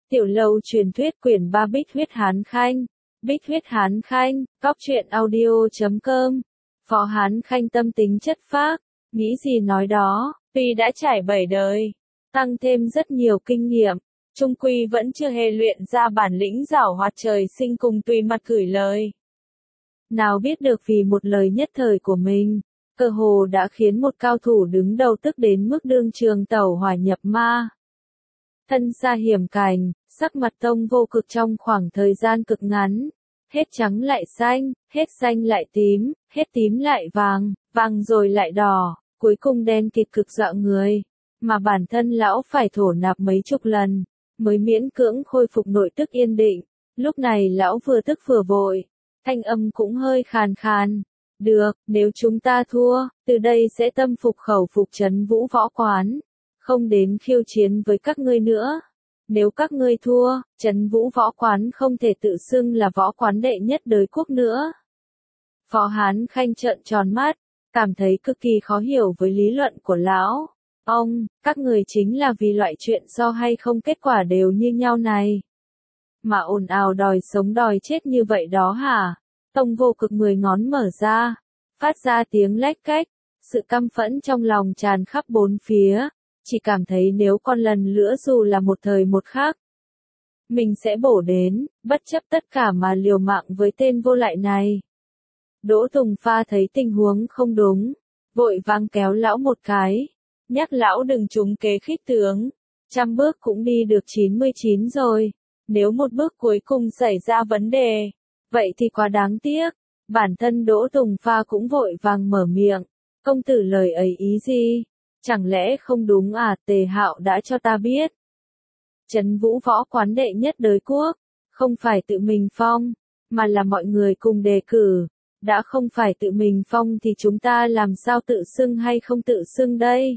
Tiểu lâu truyền thuyết quyển 3 Bích huyết Hán Khanh. Bích huyết Hán Khanh, cóc.audio.com. Phó Hán Khanh tâm tính chất phác, nghĩ gì nói đó, tuy đã trải 7 đời, tăng thêm rất nhiều kinh nghiệm, chung quy vẫn chưa hề luyện ra bản lĩnh giảo hoạt trời sinh cùng tùy mặt gửi lời. Nào biết được vì một lời nhất thời của mình, cơ hồ đã khiến một cao thủ đứng đầu tức đến mức đương trường tẩu hỏa nhập ma. Thân xa hiểm cảnh, sắc mặt Tông Vô Cực trong khoảng thời gian cực ngắn, hết trắng lại xanh, hết xanh lại tím, hết tím lại vàng, vàng rồi lại đỏ, cuối cùng đen kịt cực dọa người, mà bản thân lão phải thổ nạp mấy chục lần, mới miễn cưỡng khôi phục nội tức yên định. Lúc này lão vừa tức vừa vội, thanh âm cũng hơi khàn khàn. Được, nếu chúng ta thua, từ đây sẽ tâm phục khẩu phục trấn Vũ Võ Quán, không đến khiêu chiến với các ngươi nữa. Nếu các ngươi thua, trấn Vũ Võ Quán không thể tự xưng là võ quán đệ nhất đới quốc nữa. Phó Hán Khanh trợn tròn mắt, cảm thấy cực kỳ khó hiểu với lý luận của lão. Ông, các người chính là vì loại chuyện so hay không kết quả đều như nhau này, mà ồn ào đòi sống đòi chết như vậy đó hả? Tông Vô Cực 10 ngón mở ra, phát ra tiếng lách cách, sự căm phẫn trong lòng tràn khắp bốn phía, chỉ cảm thấy nếu còn lần nữa dù là một thời một khắc, mình sẽ bổ đến, bất chấp tất cả mà liều mạng với tên vô lại này. Đỗ Tùng Pha thấy tình huống không đúng, vội vàng kéo lão một cái, nhắc lão đừng trúng kế khích tướng, 100 bước cũng đi được 99 rồi, nếu một bước cuối cùng xảy ra vấn đề, vậy thì quá đáng tiếc. Bản thân Đỗ Tùng Pha cũng vội vàng mở miệng, công tử lời ấy ý gì? Chẳng lẽ không đúng à? Tề Hạo đã cho ta biết. Trấn Vũ Võ Quán đệ nhất đới quốc, không phải tự mình phong, mà là mọi người cùng đề cử. Đã không phải tự mình phong thì chúng ta làm sao tự xưng hay không tự xưng đây?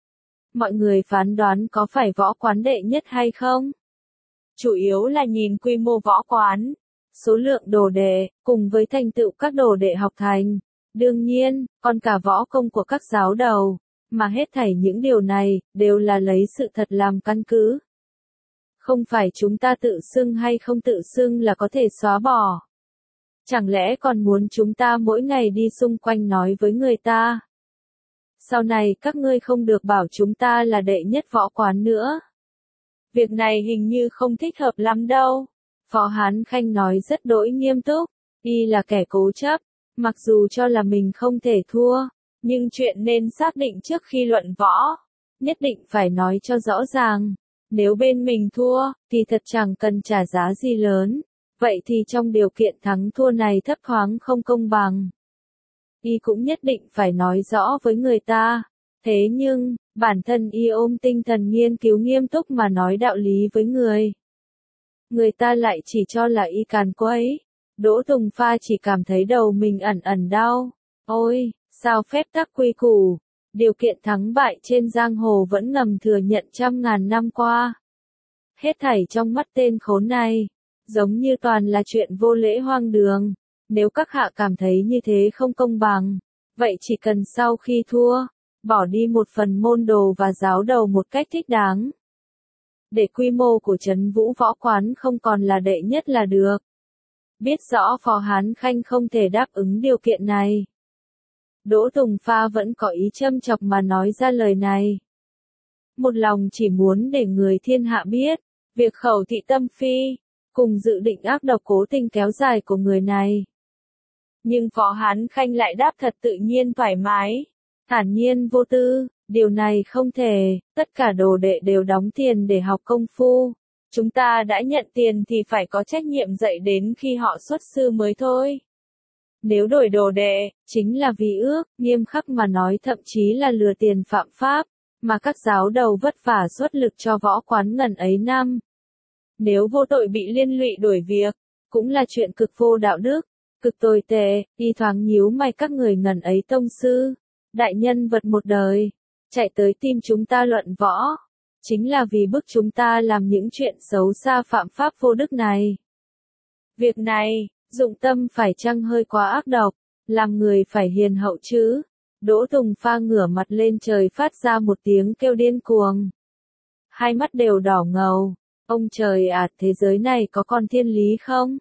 Mọi người phán đoán có phải võ quán đệ nhất hay không? Chủ yếu là nhìn quy mô võ quán, số lượng đồ đệ, cùng với thành tựu các đồ đệ học thành. Đương nhiên, còn cả võ công của các giáo đầu, mà hết thảy những điều này, đều là lấy sự thật làm căn cứ. Không phải chúng ta tự xưng hay không tự xưng là có thể xóa bỏ. Chẳng lẽ còn muốn chúng ta mỗi ngày đi xung quanh nói với người ta? Sau này các ngươi không được bảo chúng ta là đệ nhất võ quán nữa. Việc này hình như không thích hợp lắm đâu. Phó Hán Khanh nói rất đỗi nghiêm túc, y là kẻ cố chấp, mặc dù cho là mình không thể thua, nhưng chuyện nên xác định trước khi luận võ, nhất định phải nói cho rõ ràng. Nếu bên mình thua, thì thật chẳng cần trả giá gì lớn, vậy thì trong điều kiện thắng thua này thấp thoáng không công bằng, y cũng nhất định phải nói rõ với người ta. Thế nhưng, bản thân y ôm tinh thần nghiên cứu nghiêm túc mà nói đạo lý với người ta lại chỉ cho là y càn quấy. Đỗ Tùng Pha chỉ cảm thấy đầu mình ẩn ẩn đau. Ôi, sao phép tắc quy củ, điều kiện thắng bại trên giang hồ vẫn ngầm thừa nhận trăm ngàn năm qua. Hết thảy trong mắt tên khốn này, giống như toàn là chuyện vô lễ hoang đường. Nếu các hạ cảm thấy như thế không công bằng, vậy chỉ cần sau khi thua, bỏ đi một phần môn đồ và giáo đầu một cách thích đáng, để quy mô của Trấn Vũ Võ Quán không còn là đệ nhất là được. Biết rõ Phó Hán Khanh không thể đáp ứng điều kiện này, Đỗ Tùng Pha vẫn có ý châm chọc mà nói ra lời này. Một lòng chỉ muốn để người thiên hạ biết, việc khẩu thị tâm phi, cùng dự định ác độc cố tình kéo dài của người này. Nhưng Phó Hán Khanh lại đáp thật tự nhiên thoải mái, thản nhiên vô tư, điều này không thể, tất cả đồ đệ đều đóng tiền để học công phu. Chúng ta đã nhận tiền thì phải có trách nhiệm dạy đến khi họ xuất sư mới thôi. Nếu đổi đồ đệ, chính là vì ước, nghiêm khắc mà nói thậm chí là lừa tiền phạm pháp, mà các giáo đầu vất vả xuất lực cho võ quán ngần ấy năm. Nếu vô tội bị liên lụy đuổi việc, cũng là chuyện cực vô đạo đức, cực tồi tệ. Y thoáng nhíu mày, các người ngần ấy tông sư, đại nhân vật một đời, chạy tới tìm chúng ta luận võ, chính là vì bức chúng ta làm những chuyện xấu xa phạm pháp vô đức này. Việc này, dụng tâm phải chăng hơi quá ác độc, làm người phải hiền hậu chứ? Đỗ Tùng Pha ngửa mặt lên trời phát ra một tiếng kêu điên cuồng. Hai mắt đều đỏ ngầu, Ông trời ạ, thế giới này có còn thiên lý không?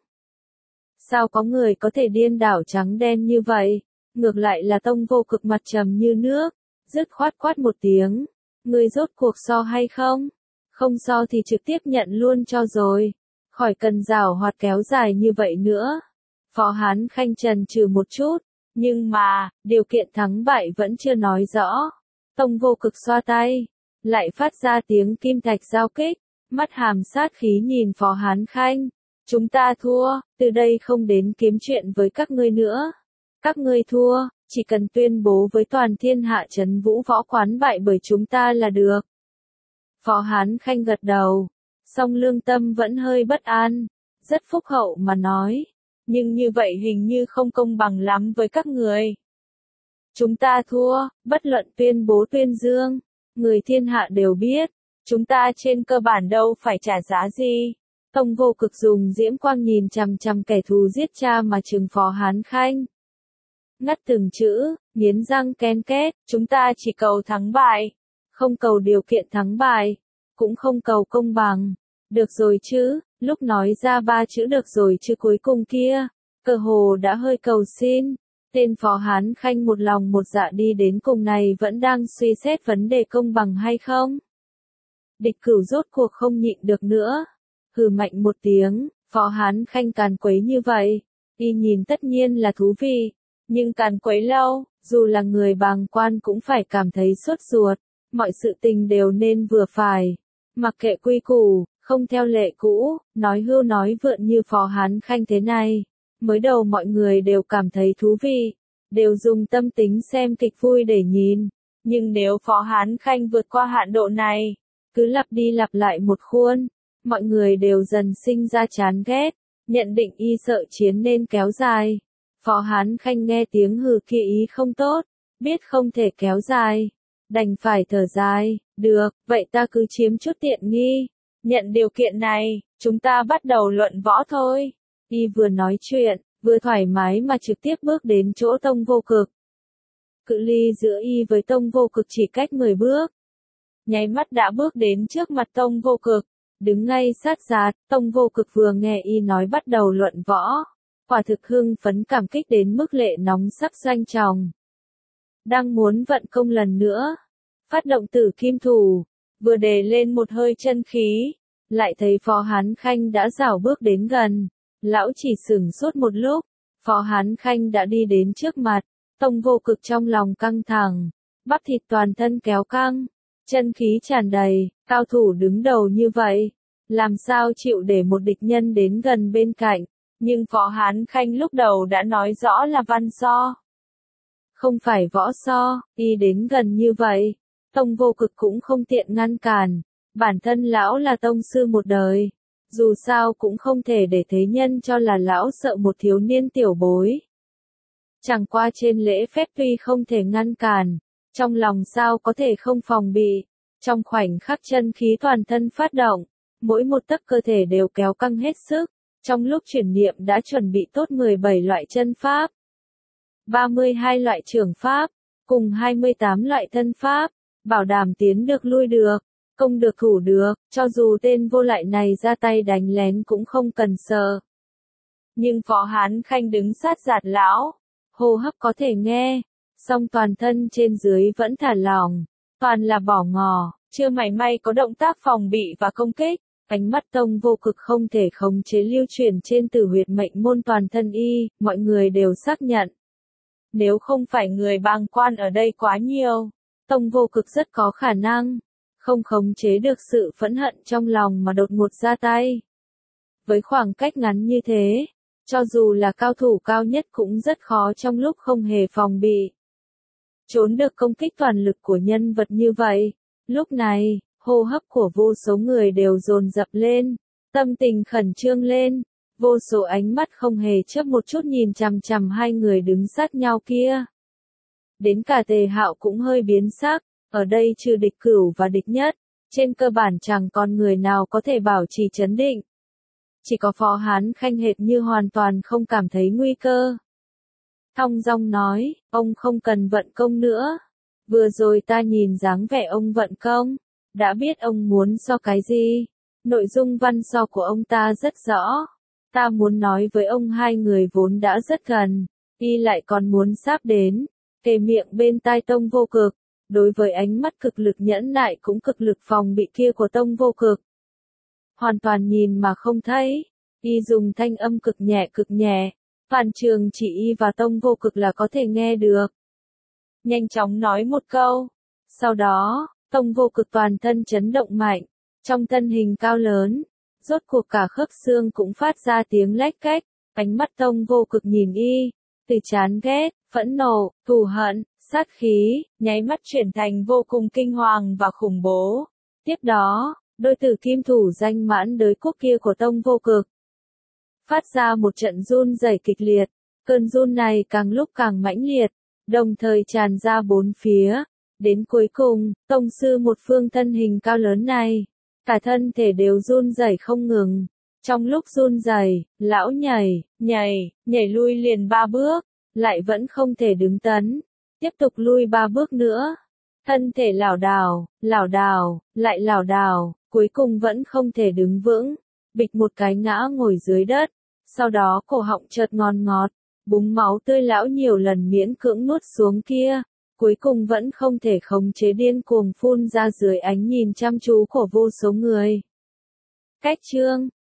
Sao có người có thể điên đảo trắng đen như vậy? Ngược lại là Tông Vô Cực mặt trầm như nước, dứt khoát quát một tiếng. Ngươi rốt cuộc so hay không? Không so thì trực tiếp nhận luôn cho rồi. Khỏi cần giảo hoạt kéo dài như vậy nữa. Phó Hán Khanh chần chừ một chút. Nhưng mà, điều kiện thắng bại vẫn chưa nói rõ. Tông Vô Cực xoa tay. Lại phát ra tiếng kim thạch giao kích. Mắt hàm sát khí nhìn Phó Hán Khanh. Chúng ta thua, từ đây không đến kiếm chuyện với các ngươi nữa. Các ngươi thua, chỉ cần tuyên bố với toàn thiên hạ Trấn Vũ Võ Quán bại bởi chúng ta là được. Phó Hán Khanh gật đầu, song lương tâm vẫn hơi bất an, rất phúc hậu mà nói. Nhưng như vậy hình như không công bằng lắm với các người. Chúng ta thua, bất luận tuyên bố tuyên dương, người thiên hạ đều biết, chúng ta trên cơ bản đâu phải trả giá gì. Tông Vô Cực dùng diễm quang nhìn chằm chằm kẻ thù giết cha mà trừng Phó Hán Khanh. Ngắt từng chữ, nghiến răng ken két, chúng ta chỉ cầu thắng bại, không cầu điều kiện thắng bại, cũng không cầu công bằng. Được rồi chứ, lúc nói ra ba chữ được rồi chứ cuối cùng kia, cơ hồ đã hơi cầu xin. Tên Phó Hán Khanh một lòng một dạ đi đến cùng này vẫn đang suy xét vấn đề công bằng hay không. Địch Cửu rốt cuộc không nhịn được nữa. Hừ mạnh một tiếng, Phó Hán Khanh càn quấy như vậy, y nhìn tất nhiên là thú vị, nhưng càn quấy lâu, dù là người bàng quan cũng phải cảm thấy sốt ruột, mọi sự tình đều nên vừa phải, mặc kệ quy củ, không theo lệ cũ, nói hưu nói vượn như Phó Hán Khanh thế này, mới đầu mọi người đều cảm thấy thú vị, đều dùng tâm tính xem kịch vui để nhìn, nhưng nếu Phó Hán Khanh vượt qua hạn độ này, cứ lặp đi lặp lại một khuôn, mọi người đều dần sinh ra chán ghét, nhận định y sợ chiến nên kéo dài. Phó Hán Khanh nghe tiếng hừ kia ý không tốt, biết không thể kéo dài, đành phải thở dài, được, vậy ta cứ chiếm chút tiện nghi, nhận điều kiện này, chúng ta bắt đầu luận võ thôi. Y vừa nói chuyện, vừa thoải mái mà trực tiếp bước đến chỗ Tông Vô Cực. Cự ly giữa y với Tông Vô Cực chỉ cách 10 bước. Nháy mắt đã bước đến trước mặt Tông Vô Cực. Đứng ngay sát giạt, Tông Vô Cực vừa nghe y nói bắt đầu luận võ. Quả thực hưng phấn cảm kích đến mức lệ nóng sắp doanh tròng. Đang muốn vận công lần nữa. Phát động Tử Kim Thủ. Vừa đề lên một hơi chân khí. Lại thấy Phó Hán Khanh đã rảo bước đến gần. Lão chỉ sửng sốt một lúc. Phó Hán Khanh đã đi đến trước mặt. Tông Vô Cực trong lòng căng thẳng. Bắp thịt toàn thân kéo căng. Chân khí tràn đầy, cao thủ đứng đầu như vậy, làm sao chịu để một địch nhân đến gần bên cạnh, nhưng Phó Hán Khanh lúc đầu đã nói rõ là văn so. Không phải võ so, y đến gần như vậy, Tông Vô Cực cũng không tiện ngăn cản, bản thân lão là tông sư một đời, dù sao cũng không thể để thế nhân cho là lão sợ một thiếu niên tiểu bối. Chẳng qua trên lễ phép tuy không thể ngăn cản, trong lòng sao có thể không phòng bị, trong khoảnh khắc chân khí toàn thân phát động, mỗi một tấc cơ thể đều kéo căng hết sức, trong lúc chuyển niệm đã chuẩn bị tốt 17 loại chân pháp, 32 loại trưởng pháp, cùng 28 loại thân pháp, bảo đảm tiến được lui được, công được thủ được, cho dù tên vô lại này ra tay đánh lén cũng không cần sợ. Nhưng Phó Hán Khanh đứng sát giạt lão, hô hấp có thể nghe, song toàn thân trên dưới vẫn thả lỏng, toàn là bỏ ngỏ, chưa mảy may có động tác phòng bị và công kích. Ánh mắt Tông Vô Cực không thể khống chế lưu chuyển trên tử huyệt mệnh môn toàn thân y, mọi người đều xác nhận. Nếu không phải người bàng quan ở đây quá nhiều, Tông Vô Cực rất có khả năng không khống chế được sự phẫn hận trong lòng mà đột ngột ra tay. Với khoảng cách ngắn như thế, cho dù là cao thủ cao nhất cũng rất khó trong lúc không hề phòng bị. Trốn được công kích toàn lực của nhân vật như vậy, lúc này, hô hấp của vô số người đều dồn dập lên, tâm tình khẩn trương lên, vô số ánh mắt không hề chớp một chút nhìn chằm chằm hai người đứng sát nhau kia. Đến cả Tề Hạo cũng hơi biến sắc, ở đây trừ Địch Cửu và Địch Nhất, trên cơ bản chẳng còn người nào có thể bảo trì trấn định. Chỉ có Phó Hán Khanh hệt như hoàn toàn không cảm thấy nguy cơ. Thong dong nói, ông không cần vận công nữa. Vừa rồi ta nhìn dáng vẻ ông vận công, đã biết ông muốn so cái gì. Nội dung văn sau của ông ta rất rõ. Ta muốn nói với ông hai người vốn đã rất gần, y lại còn muốn sáp đến, kề miệng bên tai Tông Vô Cực. Đối với ánh mắt cực lực nhẫn nại cũng cực lực phòng bị kia của Tông Vô Cực. Hoàn toàn nhìn mà không thấy, y dùng thanh âm cực nhẹ, Phan Trường chỉ y và Tông Vô Cực là có thể nghe được. Nhanh chóng nói một câu, sau đó, Tông Vô Cực toàn thân chấn động mạnh, trong thân hình cao lớn, rốt cuộc cả khớp xương cũng phát ra tiếng lách cách, ánh mắt Tông Vô Cực nhìn y, từ chán ghét, phẫn nộ, thù hận, sát khí, nháy mắt chuyển thành vô cùng kinh hoàng và khủng bố. Tiếp đó, đôi tử kim thủ danh mãn đới quốc kia của Tông Vô Cực phát ra một trận run rẩy kịch liệt, cơn run này càng lúc càng mãnh liệt, đồng thời tràn ra bốn phía. Đến cuối cùng, tông sư một phương thân hình cao lớn này, cả thân thể đều run rẩy không ngừng. Trong lúc run rẩy, lão nhảy lui liền 3 bước, lại vẫn không thể đứng tấn, tiếp tục lui 3 bước nữa. Thân thể lảo đảo, lại lảo đảo, cuối cùng vẫn không thể đứng vững, bịch một cái ngã ngồi dưới đất, sau đó cổ họng chợt ngon ngọt, búng máu tươi lão nhiều lần miễn cưỡng nuốt xuống kia, cuối cùng vẫn không thể khống chế điên cuồng phun ra dưới ánh nhìn chăm chú của vô số người. Cách chương